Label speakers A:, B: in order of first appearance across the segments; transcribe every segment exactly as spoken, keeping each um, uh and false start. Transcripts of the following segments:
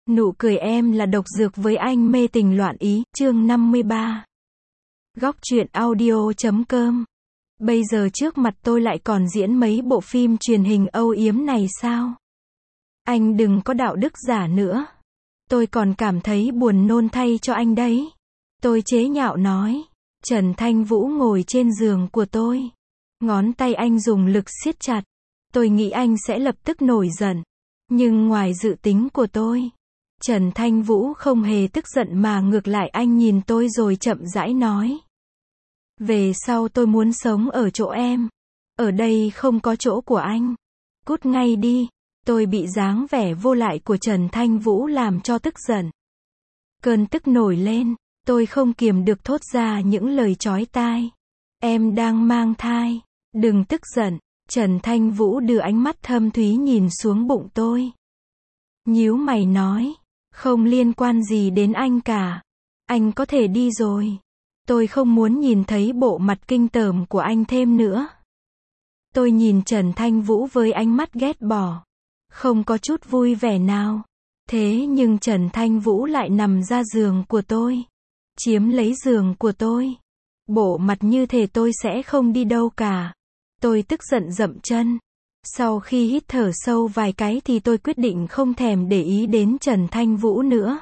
A: Nụ cười em là độc dược với anh mê tình loạn ý, chương năm mươi ba. Góc truyện audio chấm com. Bây giờ trước mặt tôi lại còn diễn mấy bộ phim truyền hình âu yếm này sao? Anh đừng có đạo đức giả nữa. Tôi còn cảm thấy buồn nôn thay cho anh đấy. Tôi chế nhạo nói. Trần Thanh Vũ ngồi trên giường của tôi. Ngón tay anh dùng lực siết chặt. Tôi nghĩ anh sẽ lập tức nổi giận. Nhưng ngoài dự tính của tôi, Trần Thanh Vũ không hề tức giận mà ngược lại anh nhìn tôi rồi chậm rãi nói. Về sau tôi muốn sống ở chỗ em. Ở đây không có chỗ của anh. Cút ngay đi. Tôi bị dáng vẻ vô lại của Trần Thanh Vũ làm cho tức giận. Cơn tức nổi lên, tôi không kiềm được thốt ra những lời chói tai. Em đang mang thai. Đừng tức giận. Trần Thanh Vũ đưa ánh mắt thâm thúy nhìn xuống bụng tôi. Nhíu mày nói. Không liên quan gì đến anh cả. Anh có thể đi rồi. Tôi không muốn nhìn thấy bộ mặt kinh tởm của anh thêm nữa. Tôi nhìn Trần Thanh Vũ với ánh mắt ghét bỏ. Không có chút vui vẻ nào. Thế nhưng Trần Thanh Vũ lại nằm ra giường của tôi. Chiếm lấy giường của tôi. Bộ mặt như thể tôi sẽ không đi đâu cả. Tôi tức giận dậm chân. Sau khi hít thở sâu vài cái thì tôi quyết định không thèm để ý đến Trần Thanh Vũ nữa.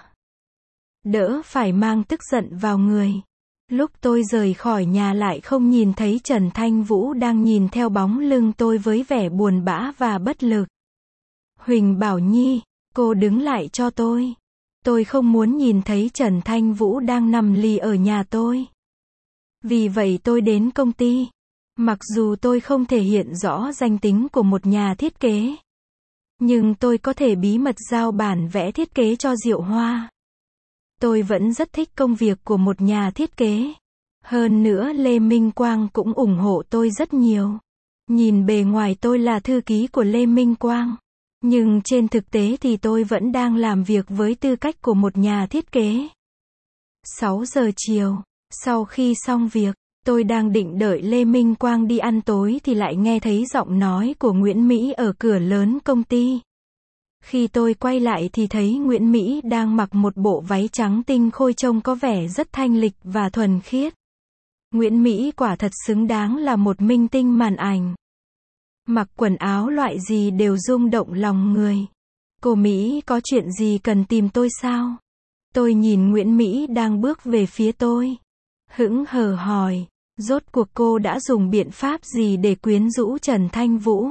A: Đỡ phải mang tức giận vào người. Lúc tôi rời khỏi nhà lại không nhìn thấy Trần Thanh Vũ đang nhìn theo bóng lưng tôi với vẻ buồn bã và bất lực. Huỳnh Bảo Nhi, cô đứng lại cho tôi. Tôi không muốn nhìn thấy Trần Thanh Vũ đang nằm lì ở nhà tôi. Vì vậy tôi đến công ty. Mặc dù tôi không thể hiện rõ danh tính của một nhà thiết kế, nhưng tôi có thể bí mật giao bản vẽ thiết kế cho Diệu Hoa. Tôi vẫn rất thích công việc của một nhà thiết kế. Hơn nữa Lê Minh Quang cũng ủng hộ tôi rất nhiều. Nhìn bề ngoài tôi là thư ký của Lê Minh Quang. Nhưng trên thực tế thì tôi vẫn đang làm việc với tư cách của một nhà thiết kế. sáu giờ chiều, sau khi xong việc, tôi đang định đợi Lê Minh Quang đi ăn tối thì lại nghe thấy giọng nói của Nguyễn Mỹ ở cửa lớn công ty. Khi tôi quay lại thì thấy Nguyễn Mỹ đang mặc một bộ váy trắng tinh khôi trông có vẻ rất thanh lịch và thuần khiết. Nguyễn Mỹ quả thật xứng đáng là một minh tinh màn ảnh. Mặc quần áo loại gì đều rung động lòng người. Cô Mỹ có chuyện gì cần tìm tôi sao? Tôi nhìn Nguyễn Mỹ đang bước về phía tôi. Hững hờ hỏi, rốt cuộc cô đã dùng biện pháp gì để quyến rũ Trần Thanh Vũ?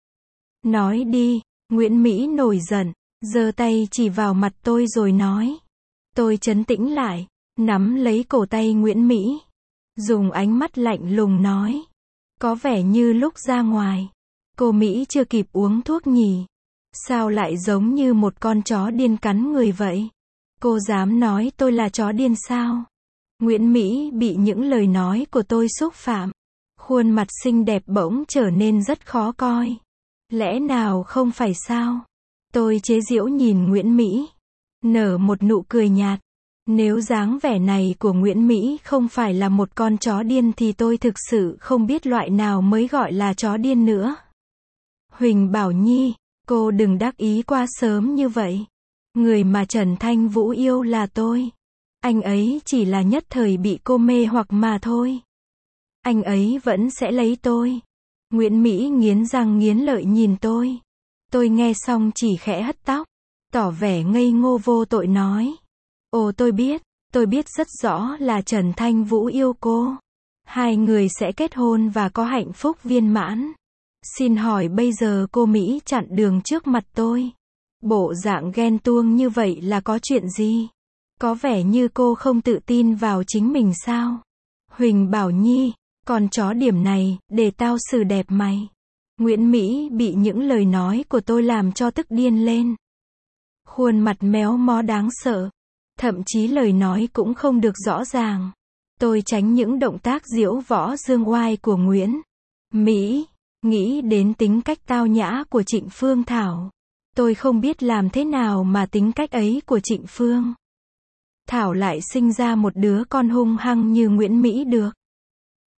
A: Nói đi. Nguyễn Mỹ nổi giận, giơ tay chỉ vào mặt tôi rồi nói. Tôi trấn tĩnh lại, nắm lấy cổ tay Nguyễn Mỹ, dùng ánh mắt lạnh lùng nói. Có vẻ như lúc ra ngoài, cô Mỹ chưa kịp uống thuốc nhỉ? Sao lại giống như một con chó điên cắn người vậy? Cô dám nói tôi là chó điên sao? Nguyễn Mỹ bị những lời nói của tôi xúc phạm. Khuôn mặt xinh đẹp bỗng trở nên rất khó coi. Lẽ nào không phải sao? Tôi chế giễu nhìn Nguyễn Mỹ. Nở một nụ cười nhạt. Nếu dáng vẻ này của Nguyễn Mỹ không phải là một con chó điên thì tôi thực sự không biết loại nào mới gọi là chó điên nữa. Huỳnh Bảo Nhi, cô đừng đắc ý quá sớm như vậy. Người mà Trần Thanh Vũ yêu là tôi. Anh ấy chỉ là nhất thời bị cô mê hoặc mà thôi. Anh ấy vẫn sẽ lấy tôi. Nguyễn Mỹ nghiến răng nghiến lợi nhìn tôi. Tôi nghe xong chỉ khẽ hất tóc, tỏ vẻ ngây ngô vô tội nói. Ồ tôi biết, tôi biết rất rõ là Trần Thanh Vũ yêu cô. Hai người sẽ kết hôn và có hạnh phúc viên mãn. Xin hỏi bây giờ cô Mỹ chặn đường trước mặt tôi. Bộ dạng ghen tuông như vậy là có chuyện gì? Có vẻ như cô không tự tin vào chính mình sao? Huỳnh Bảo Nhi, con chó điểm này, để tao xử đẹp mày. Nguyễn Mỹ bị những lời nói của tôi làm cho tức điên lên. Khuôn mặt méo mó đáng sợ. Thậm chí lời nói cũng không được rõ ràng. Tôi tránh những động tác diễu võ dương oai của Nguyễn Mỹ. Nghĩ đến tính cách tao nhã của Trịnh Phương Thảo. Tôi không biết làm thế nào mà tính cách ấy của Trịnh Phương Thảo lại sinh ra một đứa con hung hăng như Nguyễn Mỹ được.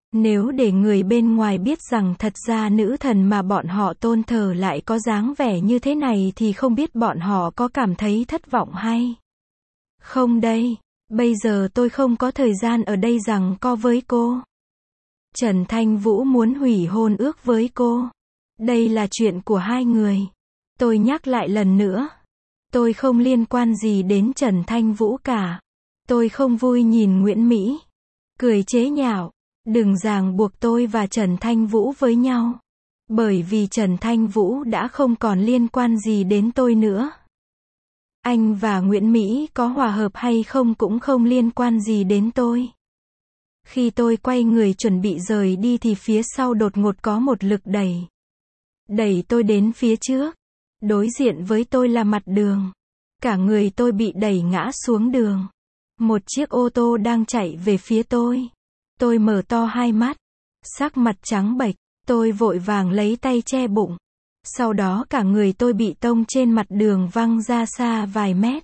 A: Nếu để người bên ngoài biết rằng thật ra nữ thần mà bọn họ tôn thờ lại có dáng vẻ như thế này thì không biết bọn họ có cảm thấy thất vọng hay không đây. Bây giờ tôi không có thời gian ở đây giằng co với cô. Trần Thanh Vũ muốn hủy hôn ước với cô. Đây là chuyện của hai người. Tôi nhắc lại lần nữa. Tôi không liên quan gì đến Trần Thanh Vũ cả. Tôi không vui nhìn Nguyễn Mỹ cười chế nhạo. Đừng ràng buộc tôi và Trần Thanh Vũ với nhau. Bởi vì Trần Thanh Vũ đã không còn liên quan gì đến tôi nữa. Anh và Nguyễn Mỹ có hòa hợp hay không cũng không liên quan gì đến tôi. Khi tôi quay người chuẩn bị rời đi thì phía sau đột ngột có một lực đẩy. Đẩy tôi đến phía trước. Đối diện với tôi là mặt đường. Cả người tôi bị đẩy ngã xuống đường. Một chiếc ô tô đang chạy về phía tôi. Tôi mở to hai mắt. Sắc mặt trắng bệch. Tôi vội vàng lấy tay che bụng. Sau đó cả người tôi bị tông trên mặt đường văng ra xa vài mét.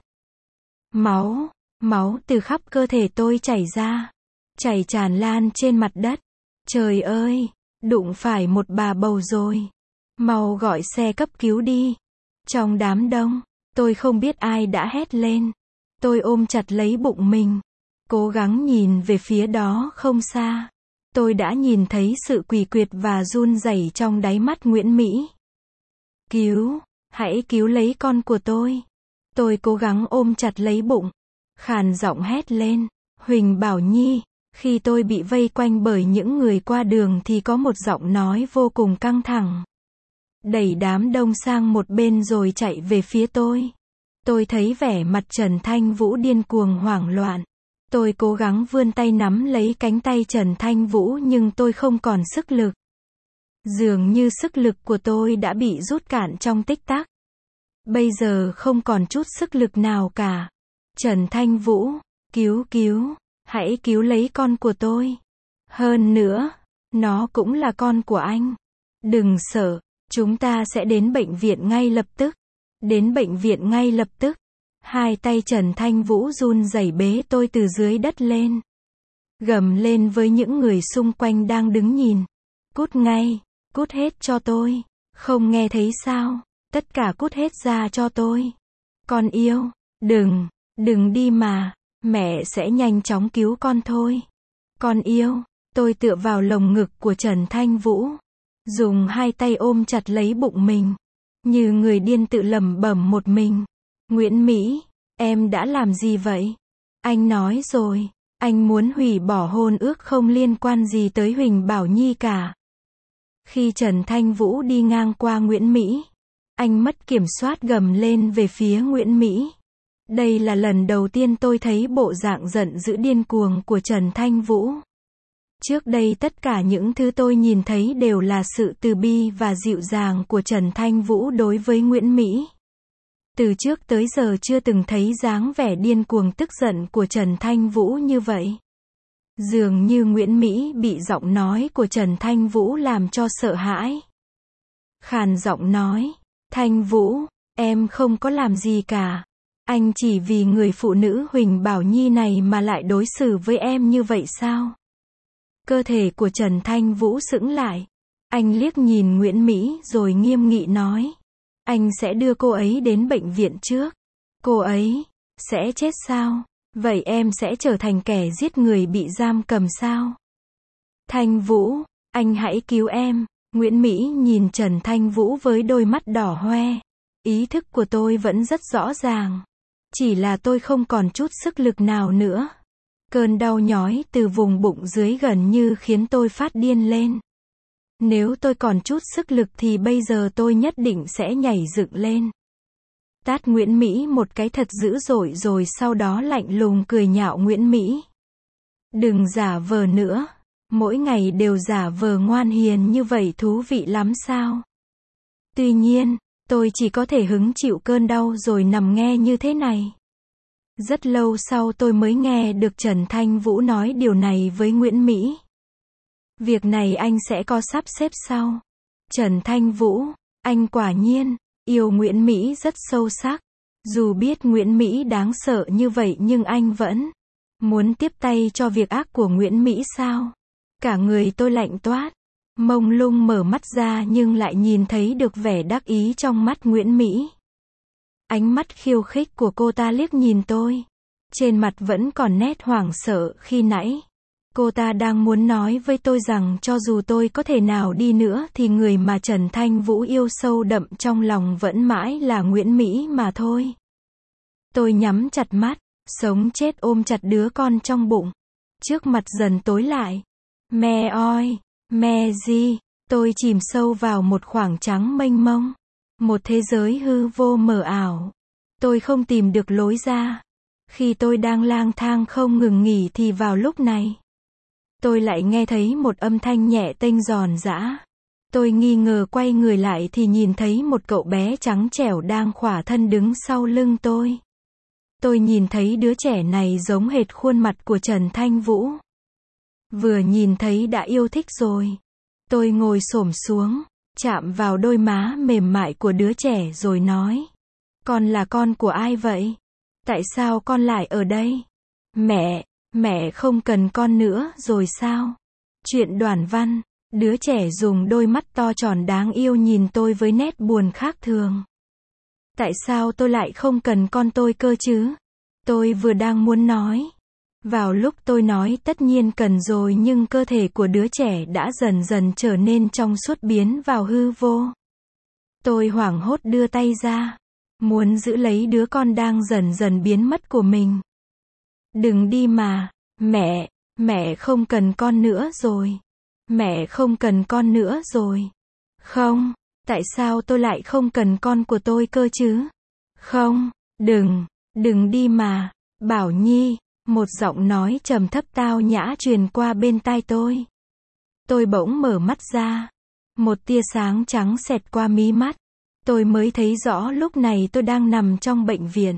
A: Máu, máu từ khắp cơ thể tôi chảy ra. Chảy tràn lan trên mặt đất. Trời ơi, đụng phải một bà bầu rồi. Mau gọi xe cấp cứu đi. Trong đám đông, tôi không biết ai đã hét lên. Tôi ôm chặt lấy bụng mình. Cố gắng nhìn về phía đó không xa. Tôi đã nhìn thấy sự quỳ quyệt và run rẩy trong đáy mắt Nguyễn Mỹ. Cứu, hãy cứu lấy con của tôi. Tôi cố gắng ôm chặt lấy bụng. Khàn giọng hét lên. Huỳnh Bảo Nhi. Khi tôi bị vây quanh bởi những người qua đường thì có một giọng nói vô cùng căng thẳng. Đẩy đám đông sang một bên rồi chạy về phía tôi. Tôi thấy vẻ mặt Trần Thanh Vũ điên cuồng hoảng loạn. Tôi cố gắng vươn tay nắm lấy cánh tay Trần Thanh Vũ nhưng tôi không còn sức lực. Dường như sức lực của tôi đã bị rút cạn trong tích tắc. Bây giờ không còn chút sức lực nào cả. Trần Thanh Vũ, cứu cứu, hãy cứu lấy con của tôi. Hơn nữa, nó cũng là con của anh. Đừng sợ, chúng ta sẽ đến bệnh viện ngay lập tức. Đến bệnh viện ngay lập tức. Hai tay Trần Thanh Vũ run rẩy bế tôi từ dưới đất lên. Gầm lên với những người xung quanh đang đứng nhìn. Cút ngay, cút hết cho tôi. Không nghe thấy sao? Tất cả cút hết ra cho tôi. Con yêu, đừng, đừng đi mà. Mẹ sẽ nhanh chóng cứu con thôi. Con yêu, tôi tựa vào lồng ngực của Trần Thanh Vũ. Dùng hai tay ôm chặt lấy bụng mình. Như người điên tự lẩm bẩm một mình. Nguyễn Mỹ, em đã làm gì vậy? Anh nói rồi, anh muốn hủy bỏ hôn ước không liên quan gì tới Huỳnh Bảo Nhi cả. Khi Trần Thanh Vũ đi ngang qua Nguyễn Mỹ, anh mất kiểm soát gầm lên về phía Nguyễn Mỹ. Đây là lần đầu tiên tôi thấy bộ dạng giận dữ điên cuồng của Trần Thanh Vũ. Trước đây tất cả những thứ tôi nhìn thấy đều là sự từ bi và dịu dàng của Trần Thanh Vũ đối với Nguyễn Mỹ. Từ trước tới giờ chưa từng thấy dáng vẻ điên cuồng tức giận của Trần Thanh Vũ như vậy. Dường như Nguyễn Mỹ bị giọng nói của Trần Thanh Vũ làm cho sợ hãi. Khàn giọng nói, Thanh Vũ, em không có làm gì cả. Anh chỉ vì người phụ nữ Huỳnh Bảo Nhi này mà lại đối xử với em như vậy sao? Cơ thể của Trần Thanh Vũ sững lại. Anh liếc nhìn Nguyễn Mỹ rồi nghiêm nghị nói. Anh sẽ đưa cô ấy đến bệnh viện trước. Cô ấy sẽ chết sao? Vậy em sẽ trở thành kẻ giết người bị giam cầm sao? Thanh Vũ, anh hãy cứu em. Nguyễn Mỹ nhìn Trần Thanh Vũ với đôi mắt đỏ hoe. Ý thức của tôi vẫn rất rõ ràng. Chỉ là tôi không còn chút sức lực nào nữa. Cơn đau nhói từ vùng bụng dưới gần như khiến tôi phát điên lên. Nếu tôi còn chút sức lực thì bây giờ tôi nhất định sẽ nhảy dựng lên. Tát Nguyễn Mỹ một cái thật dữ dội rồi sau đó lạnh lùng cười nhạo Nguyễn Mỹ. Đừng giả vờ nữa. Mỗi ngày đều giả vờ ngoan hiền như vậy thú vị lắm sao? Tuy nhiên, tôi chỉ có thể hứng chịu cơn đau rồi nằm nghe như thế này. Rất lâu sau tôi mới nghe được Trần Thanh Vũ nói điều này với Nguyễn Mỹ. Việc này anh sẽ có sắp xếp sau. Trần Thanh Vũ, anh quả nhiên yêu Nguyễn Mỹ rất sâu sắc. Dù biết Nguyễn Mỹ đáng sợ như vậy nhưng anh vẫn muốn tiếp tay cho việc ác của Nguyễn Mỹ sao? Cả người tôi lạnh toát. Mông lung mở mắt ra nhưng lại nhìn thấy được vẻ đắc ý trong mắt Nguyễn Mỹ. Ánh mắt khiêu khích của cô ta liếc nhìn tôi. Trên mặt vẫn còn nét hoảng sợ khi nãy. Cô ta đang muốn nói với tôi rằng cho dù tôi có thể nào đi nữa thì người mà Trần Thanh Vũ yêu sâu đậm trong lòng vẫn mãi là Nguyễn Mỹ mà thôi. Tôi nhắm chặt mắt, sống chết ôm chặt đứa con trong bụng. Trước mặt dần tối lại. Mẹ ơi, mẹ gì? Tôi chìm sâu vào một khoảng trắng mênh mông. Một thế giới hư vô mờ ảo. Tôi không tìm được lối ra. Khi tôi đang lang thang không ngừng nghỉ thì vào lúc này, tôi lại nghe thấy một âm thanh nhẹ tênh giòn giã. Tôi nghi ngờ quay người lại thì nhìn thấy một cậu bé trắng trẻo đang khỏa thân đứng sau lưng tôi. Tôi nhìn thấy đứa trẻ này giống hệt khuôn mặt của Trần Thanh Vũ. Vừa nhìn thấy đã yêu thích rồi. Tôi ngồi xổm xuống, chạm vào đôi má mềm mại của đứa trẻ rồi nói. Con là con của ai vậy? Tại sao con lại ở đây? Mẹ, mẹ không cần con nữa rồi sao? Chuyện Đoàn Văn, đứa trẻ dùng đôi mắt to tròn đáng yêu nhìn tôi với nét buồn khác thường. Tại sao tôi lại không cần con tôi cơ chứ? Tôi vừa đang muốn nói. Vào lúc tôi nói tất nhiên cần rồi nhưng cơ thể của đứa trẻ đã dần dần trở nên trong suốt biến vào hư vô. Tôi hoảng hốt đưa tay ra. Muốn giữ lấy đứa con đang dần dần biến mất của mình. Đừng đi mà, mẹ, mẹ không cần con nữa rồi. Mẹ không cần con nữa rồi. Không, tại sao tôi lại không cần con của tôi cơ chứ? Không, đừng, đừng đi mà, Bảo Nhi, một giọng nói trầm thấp tao nhã truyền qua bên tai tôi. Tôi bỗng mở mắt ra. Một tia sáng trắng xẹt qua mí mắt. Tôi mới thấy rõ lúc này tôi đang nằm trong bệnh viện.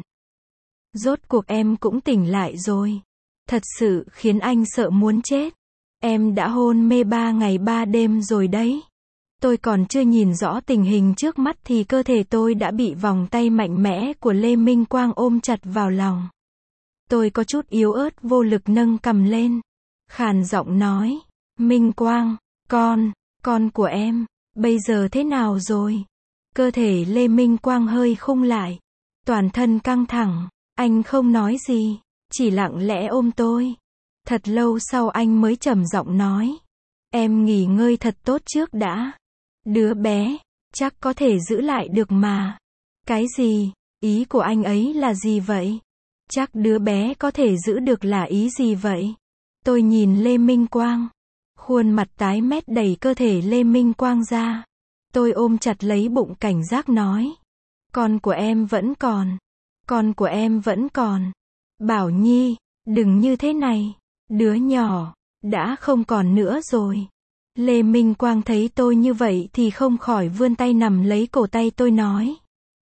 A: Rốt cuộc em cũng tỉnh lại rồi. Thật sự khiến anh sợ muốn chết. Em đã hôn mê ba ngày ba đêm rồi đấy. Tôi còn chưa nhìn rõ tình hình trước mắt thì cơ thể tôi đã bị vòng tay mạnh mẽ của Lê Minh Quang ôm chặt vào lòng. Tôi có chút yếu ớt vô lực nâng cằm lên. Khàn giọng nói. Minh Quang, con, con của em, bây giờ thế nào rồi? Cơ thể Lê Minh Quang hơi khung lại. Toàn thân căng thẳng. Anh không nói gì. Chỉ lặng lẽ ôm tôi. Thật lâu sau anh mới trầm giọng nói. Em nghỉ ngơi thật tốt trước đã. Đứa bé, chắc có thể giữ lại được mà. Cái gì? Ý của anh ấy là gì vậy? Chắc đứa bé có thể giữ được là ý gì vậy? Tôi nhìn Lê Minh Quang. Khuôn mặt tái mét đẩy cơ thể Lê Minh Quang ra. Tôi ôm chặt lấy bụng cảnh giác nói. Con của em vẫn còn. Con của em vẫn còn. Bảo Nhi, đừng như thế này. Đứa nhỏ, đã không còn nữa rồi. Lê Minh Quang thấy tôi như vậy thì không khỏi vươn tay nằm lấy cổ tay tôi nói.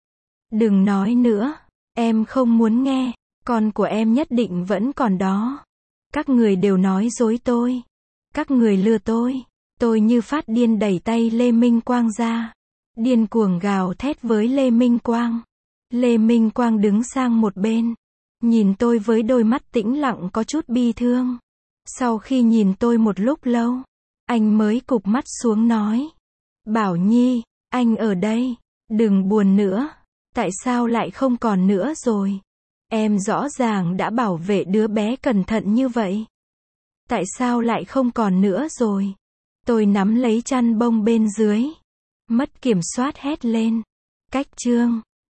A: Đừng nói nữa. Em không muốn nghe. Con của em nhất định vẫn còn đó. Các người đều nói dối tôi. Các người lừa tôi. Tôi như phát điên đẩy tay Lê Minh Quang ra. Điên cuồng gào thét với Lê Minh Quang. Lê Minh Quang đứng sang một bên. Nhìn tôi với đôi mắt tĩnh lặng có chút bi thương. Sau khi nhìn tôi một lúc lâu, anh mới cụp mắt xuống nói. Bảo Nhi, anh ở đây. Đừng buồn nữa. Tại sao lại không còn nữa rồi? Em rõ ràng đã bảo vệ đứa bé cẩn thận như vậy. Tại sao lại không còn nữa rồi? Tôi nắm lấy chăn bông bên dưới. Mất kiểm soát hét lên. Cách chương.